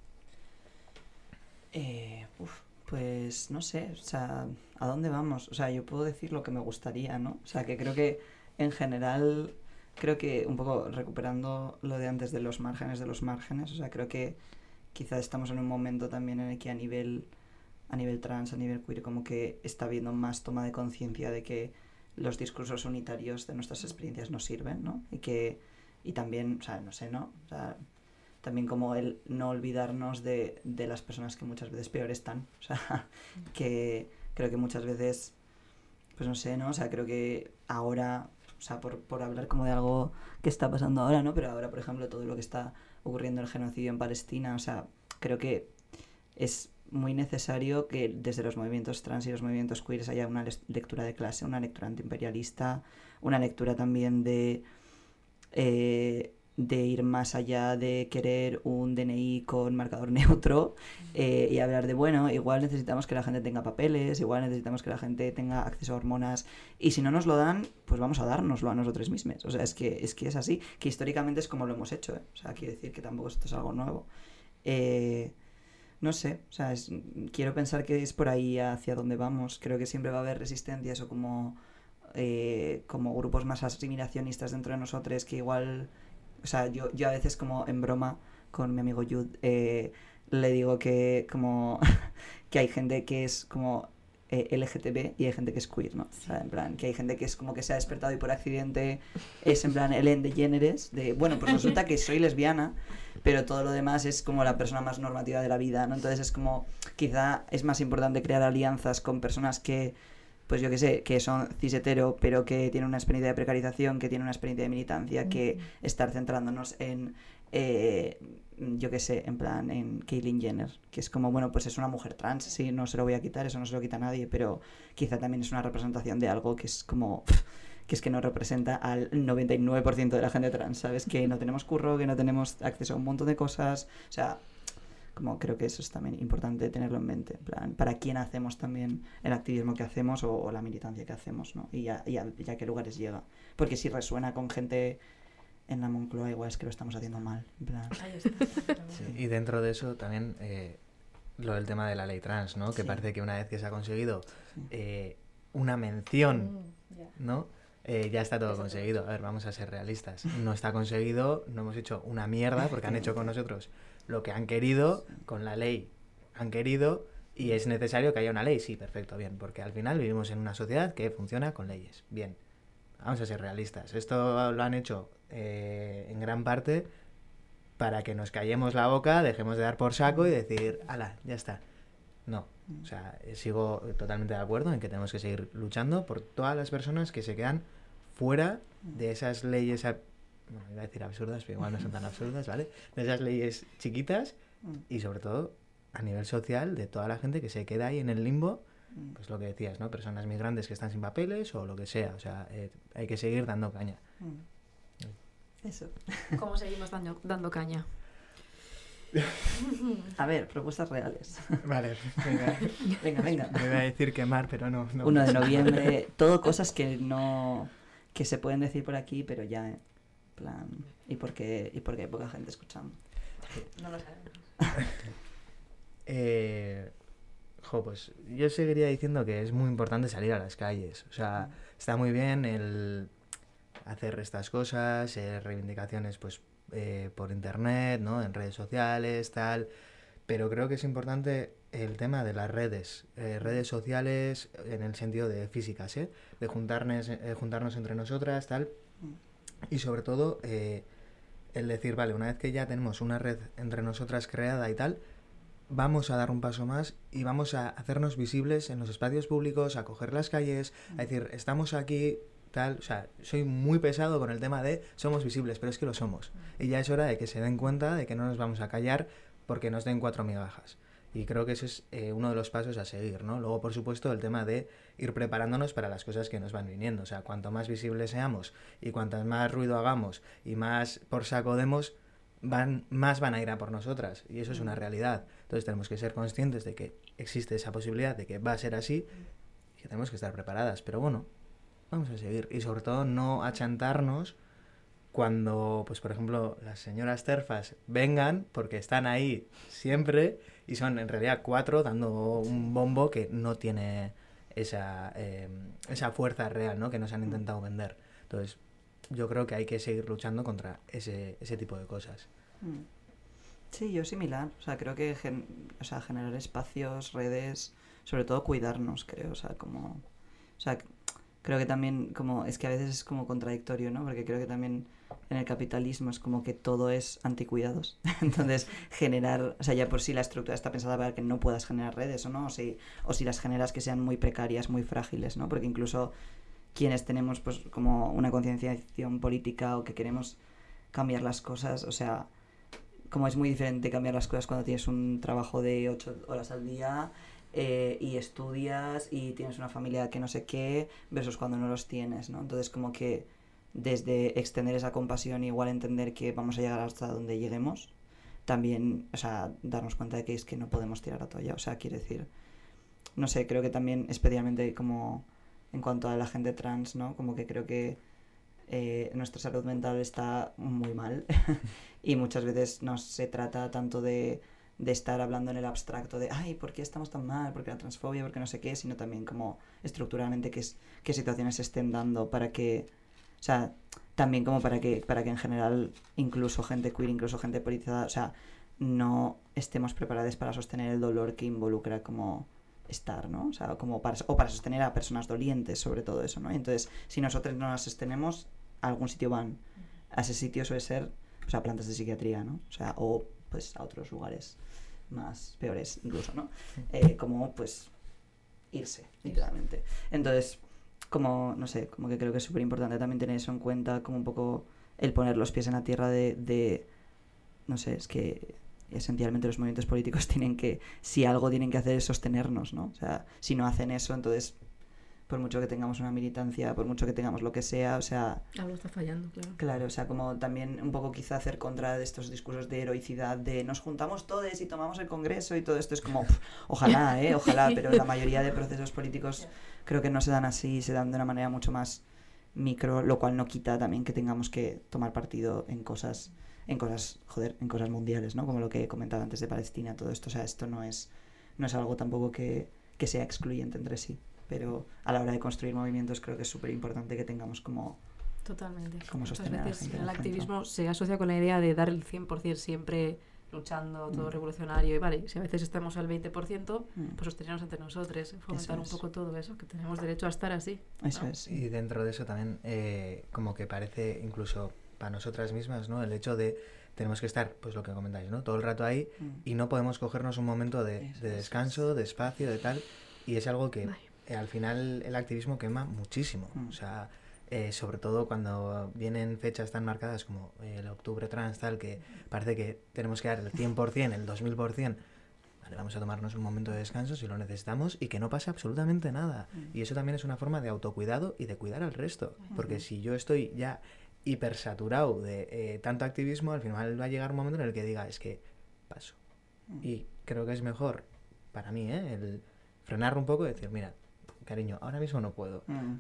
Pues no sé, o sea, ¿a dónde vamos? O sea, yo puedo decir lo que me gustaría, ¿no? O sea, que creo que en general, creo que un poco recuperando lo de antes de los márgenes, o sea, creo que quizás estamos en un momento también en el que a nivel trans, a nivel queer, como que está habiendo más toma de conciencia de que los discursos unitarios de nuestras experiencias no sirven, ¿no? Y también, o sea, no sé, ¿no? O sea, también como el no olvidarnos de las personas que muchas veces peor están. O sea, que creo que muchas veces, pues no sé, ¿no? O sea, creo que ahora, o sea, por hablar como de algo que está pasando ahora, ¿no? Pero ahora, por ejemplo, todo lo que está ocurriendo el genocidio en Palestina, o sea, creo que es muy necesario que desde los movimientos trans y los movimientos queers haya una lectura de clase, una lectura antiimperialista, una lectura también de ir más allá de querer un DNI con marcador neutro y hablar de, bueno, igual necesitamos que la gente tenga papeles, igual necesitamos que la gente tenga acceso a hormonas, y si no nos lo dan, pues vamos a dárnoslo a nosotros mismos. O sea, es que es así, que históricamente es como lo hemos hecho, ¿eh? O sea, quiero decir que tampoco esto es algo nuevo. No sé, o sea, quiero pensar que es por ahí hacia donde vamos. Creo que siempre va a haber resistencias o como grupos más asimilacionistas dentro de nosotros que igual... O sea, yo a veces como en broma con mi amigo Jude le digo que como que hay gente que es como LGTB y hay gente que es queer, ¿no? O sea, en plan, que hay gente que es como que se ha despertado y por accidente es en plan Ellen DeGeneres, de, bueno, pues resulta que soy lesbiana, pero todo lo demás es como la persona más normativa de la vida, ¿no? Entonces es como, quizá es más importante crear alianzas con personas que, pues yo qué sé, que son cis hetero, pero que tienen una experiencia de precarización, que tienen una experiencia de militancia, que estar centrándonos en, yo qué sé, en plan, en Caitlyn Jenner, que es como, bueno, pues es una mujer trans, sí, no se lo voy a quitar, eso no se lo quita a nadie, pero quizá también es una representación de algo que es como... que es que no representa al 99% de la gente trans, ¿sabes? Que no tenemos curro, que no tenemos acceso a un montón de cosas, o sea... Como creo que eso es también importante tenerlo en mente, en plan, para quién hacemos también el activismo que hacemos o la militancia que hacemos, ¿no? Y a qué lugares llega. Porque si resuena con gente en la Moncloa, igual es que lo estamos haciendo mal, en plan. Sí, y dentro de eso también lo del tema de la ley trans, ¿no? Que Sí. parece que una vez que se ha conseguido una mención, ¿no? Ya está todo conseguido. A ver, vamos a ser realistas. No está conseguido, no hemos hecho una mierda porque han hecho con nosotros lo que han querido, con la ley han querido, y es necesario que haya una ley. Sí, perfecto, bien, porque al final vivimos en una sociedad que funciona con leyes. Bien, vamos a ser realistas. Esto lo han hecho en gran parte para que nos callemos la boca, dejemos de dar por saco y decir, ala, ya está. No, o sea, sigo totalmente de acuerdo en que tenemos que seguir luchando por todas las personas que se quedan fuera de esas leyes, bueno, iba a decir absurdas, pero igual no son tan absurdas, ¿vale? De esas leyes chiquitas y sobre todo a nivel social de toda la gente que se queda ahí en el limbo, pues lo que decías, ¿no? Personas migrantes que están sin papeles o lo que sea, o sea, hay que seguir dando caña. Eso. ¿Cómo seguimos dando caña? A ver, propuestas reales. Vale, Venga. me iba a decir quemar, pero no. 1 de noviembre, todo cosas que no... que se pueden decir por aquí, pero ya, plan... y porque hay poca gente escuchando. No lo sabemos. Pues yo seguiría diciendo que es muy importante salir a las calles. O sea, está muy bien el hacer estas cosas, reivindicaciones pues por internet, ¿no? En redes sociales, tal. Pero creo que es importante el tema de las redes sociales en el sentido de físicas, de juntarnos entre nosotras, tal. Y sobre todo el decir, vale, una vez que ya tenemos una red entre nosotras creada y tal, vamos a dar un paso más y vamos a hacernos visibles en los espacios públicos, a coger las calles, a decir, estamos aquí, tal. O sea, soy muy pesado con el tema de somos visibles, pero es que lo somos. Y ya es hora de que se den cuenta de que no nos vamos a callar porque nos den 4 migajas. Y creo que eso es uno de los pasos a seguir, ¿no? Luego, por supuesto, el tema de ir preparándonos para las cosas que nos van viniendo. O sea, cuanto más visibles seamos y cuanto más ruido hagamos y más por saco demos, más van a ir a por nosotras. Y eso es una realidad. Entonces tenemos que ser conscientes de que existe esa posibilidad de que va a ser así y que tenemos que estar preparadas. Pero bueno, vamos a seguir. Y sobre todo no achantarnos cuando, pues por ejemplo, las señoras TERFas vengan, porque están ahí siempre y son en realidad 4 dando un bombo que no tiene esa fuerza real, ¿no? Que nos han intentado vender. Entonces, yo creo que hay que seguir luchando contra ese tipo de cosas. Sí, yo similar. O sea, creo que generar espacios, redes, sobre todo cuidarnos, creo. O sea, como... O sea, creo que también como es que a veces es como contradictorio, ¿no? Porque creo que también en el capitalismo es como que todo es anticuidados. Entonces, generar, o sea, ya por sí la estructura está pensada para que no puedas generar redes, ¿o no? O si las generas que sean muy precarias, muy frágiles, ¿no? Porque incluso quienes tenemos pues como una concienciación política o que queremos cambiar las cosas, o sea, como es muy diferente cambiar las cosas cuando tienes un trabajo de 8 horas al día y estudias y tienes una familia que no sé qué, versus cuando no los tienes, ¿no? Entonces como que desde extender esa compasión y igual entender que vamos a llegar hasta donde lleguemos, también, o sea, darnos cuenta de que es que no podemos tirar la toalla, o sea, quiero decir, no sé, creo que también especialmente como en cuanto a la gente trans, ¿no? Como que creo que nuestra salud mental está muy mal y muchas veces no se trata tanto de estar hablando en el abstracto de ay, ¿por qué estamos tan mal? ¿Por qué la transfobia? ¿Por qué no sé qué? Sino también como estructuralmente qué situaciones se estén dando para que, o sea, también como para que en general incluso gente queer, incluso gente politizada, o sea, no estemos preparados para sostener el dolor que involucra como estar, ¿no? O sea, como para sostener a personas dolientes, sobre todo eso, ¿no? Y entonces, si nosotros no las sostenemos, a algún sitio van. A ese sitio suele ser, o sea, plantas de psiquiatría, ¿no? O sea, o pues a otros lugares más peores incluso, ¿no? Como pues irse, literalmente. Entonces, como, no sé, como que creo que es súper importante también tener eso en cuenta, como un poco el poner los pies en la tierra de no sé, es que esencialmente los movimientos políticos tienen que, si algo tienen que hacer es sostenernos, ¿no? O sea, si no hacen eso, entonces, por mucho que tengamos una militancia, por mucho que tengamos lo que sea, o sea... Algo está fallando, claro. Claro, o sea, como también un poco quizá hacer contra de estos discursos de heroicidad, de nos juntamos todos y tomamos el Congreso y todo esto es como, ojalá, ojalá, pero la mayoría de procesos políticos creo que no se dan así, se dan de una manera mucho más micro, lo cual no quita también que tengamos que tomar partido en cosas, joder, en cosas mundiales, ¿no? Como lo que comentaba antes de Palestina, todo esto, o sea, esto no es algo tampoco que sea excluyente entre sí, pero a la hora de construir movimientos creo que es súper importante que tengamos como... Totalmente. Como muchas sostener a la veces gente el en el activismo centro. se asocia con la idea de dar el 100% siempre luchando, todo revolucionario, y vale, si a veces estamos al 20%, pues sostenernos entre nosotros, fomentar un poco todo eso, que tenemos derecho a estar así, ¿no? Eso es. Y dentro de eso también, como que parece incluso para nosotras mismas, ¿no? El hecho de tenemos que estar, pues lo que comentáis, ¿no? Todo el rato ahí y no podemos cogernos un momento de descanso, de espacio, de tal, y es algo que al final el activismo quema muchísimo, o sea... sobre todo cuando vienen fechas tan marcadas como el octubre trans, tal, que parece que tenemos que dar el 100%, el 2000%, vale, vamos a tomarnos un momento de descanso si lo necesitamos y que no pase absolutamente nada. Y eso también es una forma de autocuidado y de cuidar al resto, porque si yo estoy ya hipersaturado de tanto activismo, al final va a llegar un momento en el que diga, es que paso. Y creo que es mejor, para mí, el frenar un poco y decir, mira, cariño, ahora mismo no puedo.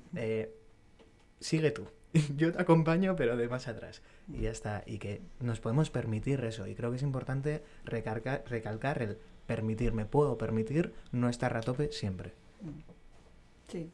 Sigue tú, yo te acompaño pero de más atrás y ya está, y que nos podemos permitir eso, y creo que es importante recalcar el me puedo permitir no estar a tope siempre. Sí.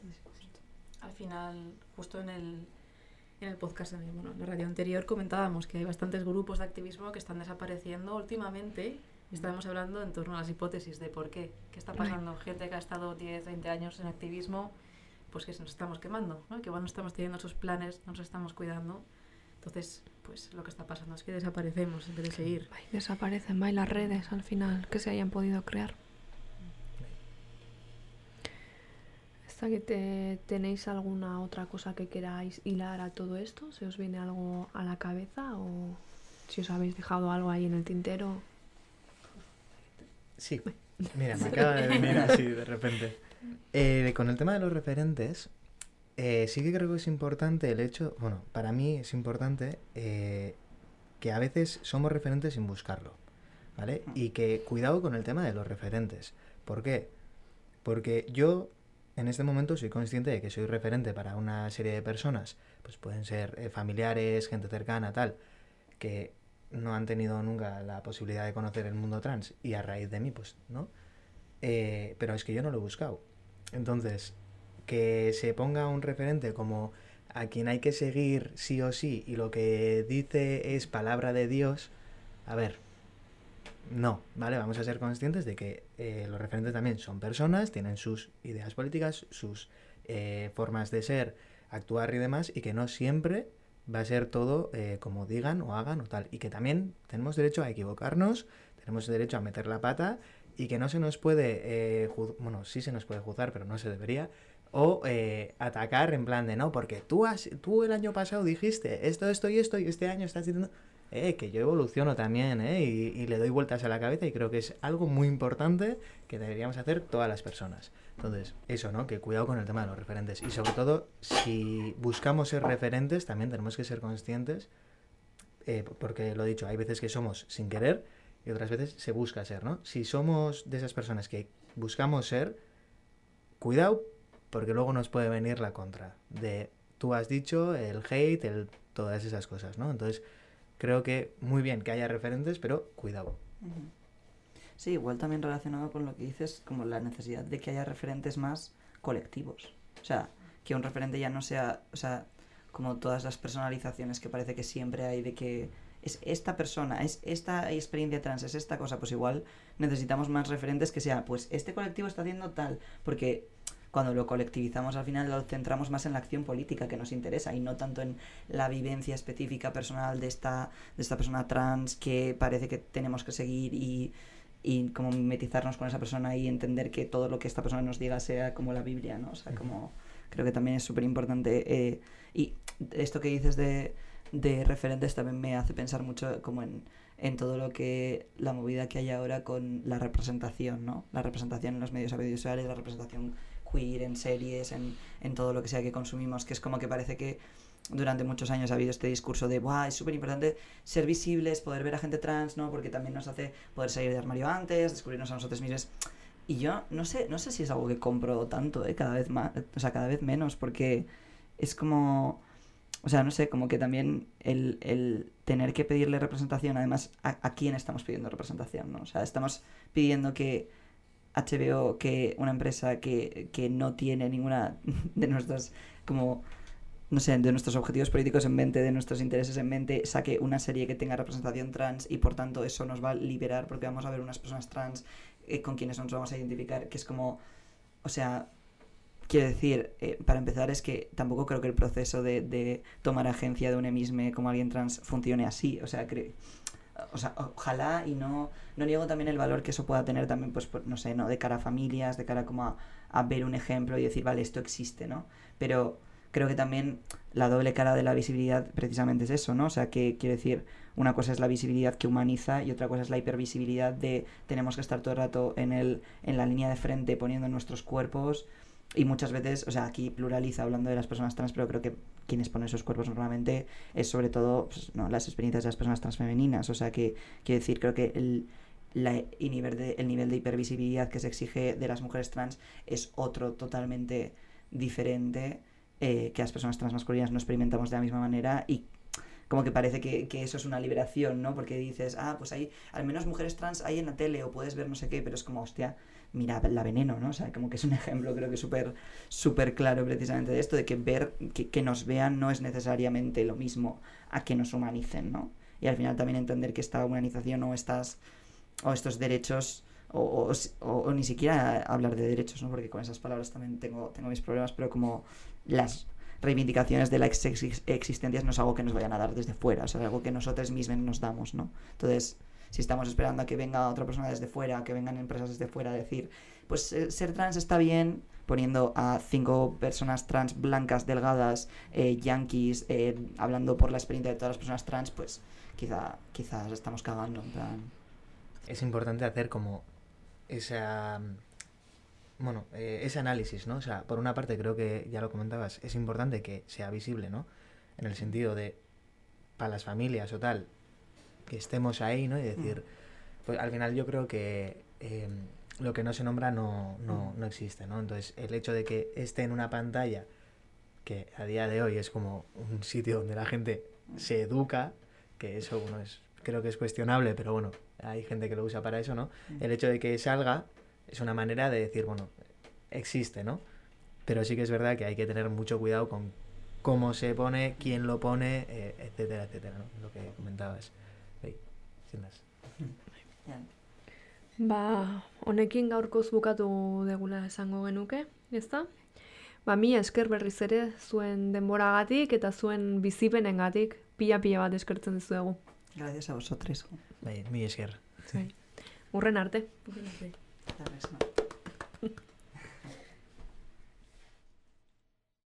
Al final, justo en el podcast, en la radio anterior, comentábamos que hay bastantes grupos de activismo que están desapareciendo últimamente. Estábamos hablando en torno a las hipótesis de por qué está pasando. Gente que ha estado 10, 20 años en activismo, pues que nos estamos quemando, ¿no? Que igual no estamos teniendo esos planes, no nos estamos cuidando. Entonces, pues lo que está pasando es que desaparecemos en vez de seguir. Ay, desaparecen, las redes al final que se hayan podido crear. ¿Hasta que tenéis alguna otra cosa que queráis hilar a todo esto? ¿Se os viene algo a la cabeza o si os habéis dejado algo ahí en el tintero? Sí, mira, me acaba de venir así de repente. Con el tema de los referentes, sí que creo que es importante el hecho, bueno, para mí es importante que a veces somos referentes sin buscarlo, ¿vale? Y que cuidado con el tema de los referentes. ¿Por qué? Porque yo en este momento soy consciente de que soy referente para una serie de personas, pues pueden ser familiares, gente cercana, tal, que no han tenido nunca la posibilidad de conocer el mundo trans y a raíz de mí, pues, ¿no? Pero es que yo no lo he buscado. Entonces, que se ponga un referente como a quien hay que seguir sí o sí y lo que dice es palabra de Dios, a ver, no, ¿vale? Vamos a ser conscientes de que los referentes también son personas, tienen sus ideas políticas, sus formas de ser, actuar y demás, y que no siempre va a ser todo como digan o hagan o tal. Y que también tenemos derecho a equivocarnos, tenemos derecho a meter la pata, y que no se nos puede, bueno, sí se nos puede juzgar, pero no se debería, o atacar en plan de no, porque tú el año pasado dijiste esto y esto, y este año estás diciendo... que yo evoluciono también, y le doy vueltas a la cabeza, y creo que es algo muy importante que deberíamos hacer todas las personas. Entonces, eso, ¿no? Que cuidado con el tema de los referentes. Y sobre todo, si buscamos ser referentes, también tenemos que ser conscientes, porque lo he dicho, hay veces que somos sin querer y otras veces se busca ser, ¿no? Si somos de esas personas que buscamos ser, cuidado, porque luego nos puede venir la contra de tú has dicho, el hate, todas esas cosas, ¿no? Entonces, creo que muy bien que haya referentes, pero cuidado. Sí, igual también relacionado con lo que dices, como la necesidad de que haya referentes más colectivos. O sea, que un referente ya no sea, o sea, como todas las personalizaciones que parece que siempre hay de que es esta persona, es esta experiencia trans, es esta cosa, pues igual necesitamos más referentes que sea, pues este colectivo está haciendo tal, porque cuando lo colectivizamos al final lo centramos más en la acción política que nos interesa y no tanto en la vivencia específica personal de esta persona trans que parece que tenemos que seguir y como mimetizarnos con esa persona y entender que todo lo que esta persona nos diga sea como la Biblia, ¿no? O sea, como creo que también es súper importante, y esto que dices de referentes también me hace pensar mucho como en todo lo que la movida que hay ahora con la representación, ¿no? La representación en los medios audiovisuales, la representación queer en series, en todo lo que sea que consumimos, que es como que parece que durante muchos años ha habido este discurso de ¡buah! Es súper importante ser visibles, poder ver a gente trans, ¿no? Porque también nos hace poder salir de armario antes, descubrirnos a nosotros mismos. Y yo no sé si es algo que compro tanto, cada vez más, o sea, cada vez menos, porque es como... O sea, no sé, como que también el tener que pedirle representación, además, ¿a quién estamos pidiendo representación, no? O sea, estamos pidiendo que HBO, que una empresa que no tiene ninguna de nuestras, como, no sé, de nuestros objetivos políticos en mente, de nuestros intereses en mente, saque una serie que tenga representación trans y por tanto eso nos va a liberar porque vamos a ver unas personas trans con quienes nos vamos a identificar, que es como, o sea... Quiero decir, para empezar, es que tampoco creo que el proceso de tomar agencia de un emisme como alguien trans funcione así. O sea, ojalá, y no niego también el valor que eso pueda tener también, pues, no sé, ¿no? De cara a familias, de cara como a ver un ejemplo y decir, vale, esto existe, ¿no? Pero creo que también la doble cara de la visibilidad precisamente es eso, ¿no? O sea, que quiero decir, una cosa es la visibilidad que humaniza y otra cosa es la hipervisibilidad de tenemos que estar todo el rato en la línea de frente poniendo nuestros cuerpos. Y muchas veces, o sea, aquí pluraliza hablando de las personas trans, pero creo que quienes ponen esos cuerpos normalmente es sobre todo, pues, ¿no? Las experiencias de las personas transfemeninas. O sea, que quiero decir, creo que el nivel de hipervisibilidad que se exige de las mujeres trans es otro totalmente diferente, que las personas transmasculinas no experimentamos de la misma manera y como que parece que eso es una liberación, ¿no? Porque dices, pues hay al menos mujeres trans hay en la tele o puedes ver no sé qué, pero es como, hostia, mira la Veneno, ¿no? O sea, como que es un ejemplo creo que súper claro precisamente de esto, de que ver, que nos vean no es necesariamente lo mismo a que nos humanicen, ¿no? Y al final también entender que esta humanización o estos derechos o ni siquiera hablar de derechos, ¿no? Porque con esas palabras también tengo mis problemas, pero como las reivindicaciones de la existencia no es algo que nos vayan a dar desde fuera, o sea, es algo que nosotros mismos nos damos, ¿no? Entonces, si estamos esperando a que venga otra persona desde fuera, a que vengan empresas desde fuera a decir, pues ser trans está bien, poniendo a 5 personas trans blancas, delgadas, yanquis, hablando por la experiencia de todas las personas trans, pues quizás estamos cagando, en plan. Es importante hacer como esa... Bueno, ese análisis, ¿no? O sea, por una parte creo que, ya lo comentabas, es importante que sea visible, ¿no? En el sentido de, para las familias o tal, que estemos ahí, ¿no? Y decir, pues al final yo creo que lo que no se nombra no existe, ¿no? Entonces, el hecho de que esté en una pantalla, que a día de hoy es como un sitio donde la gente se educa, que eso, bueno, creo que es cuestionable, pero bueno, hay gente que lo usa para eso, ¿no? El hecho de que salga es una manera de decir, bueno, existe, ¿no? Pero sí que es verdad que hay que tener mucho cuidado con cómo se pone, quién lo pone, etcétera, etcétera, ¿no? Lo que comentabas. Sin más. Honekin gaurkoz bukatu degula esango genuke, ezta? Mila esker berriz ere zuen denboragatik eta zuen bizipenengatik pila bat eskertzen dizuegu. Gracias a vosotros. Bai, mi esker. Urren arte. Gracias.